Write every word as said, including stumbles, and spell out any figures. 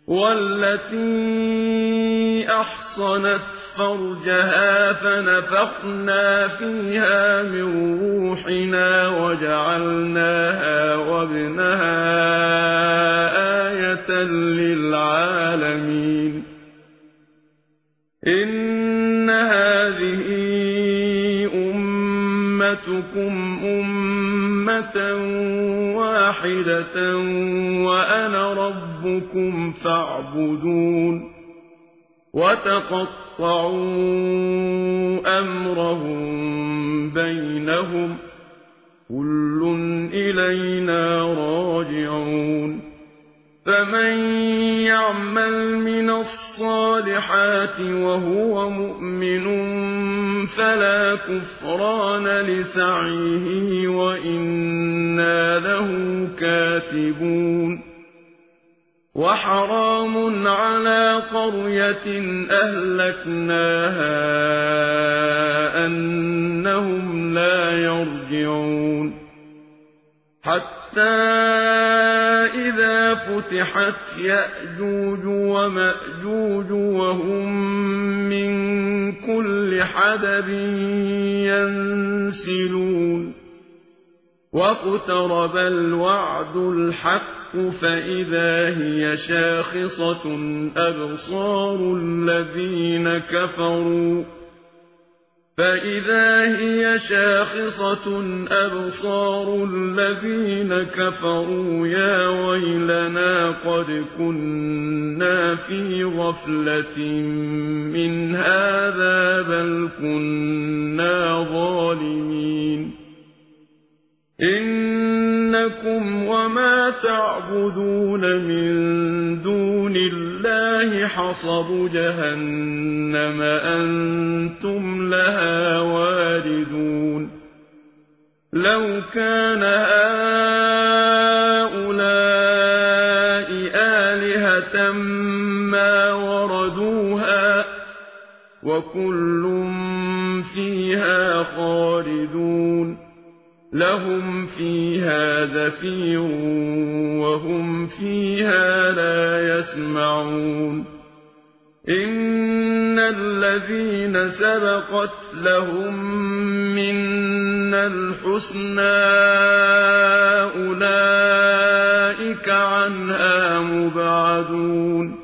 والتي أحصنت فرجها فنفخنا فيها من روحنا وجعلناها وابنها آية للعالمين إن هذه أمتكم أمة واحدة وأنا ربكم فاعبدون وتقطعوا أمرهم بينهم كل إلينا راجعون فمن يعمل من الصالحات وهو مؤمن فلا كفران لسعيه وإنا له كاتبون وحرام على قرية أهلكناها أنهم لا يرجعون حتى إذا فتحت يأجوج ومأجوج وهم من كل حدب ينسلون واقترب الوعد الحق فإذا هي شاخصة أبصار الذين كفروا فإذا هي شاخصة أبصار الذين كفروا يا ويلنا قد كنا في غفلة من هذا بل كنا ظالمين إنكم وما تعبدون من دون الله حصب جهنم أنتم لها واردون لو كان هؤلاء آلهة ما وردوها وكل فيها خالدون لهم فيها زفير وهم فيها لا يسمعون إن الذين سبقت لهم منا الحسنى أولئك عنها مبعدون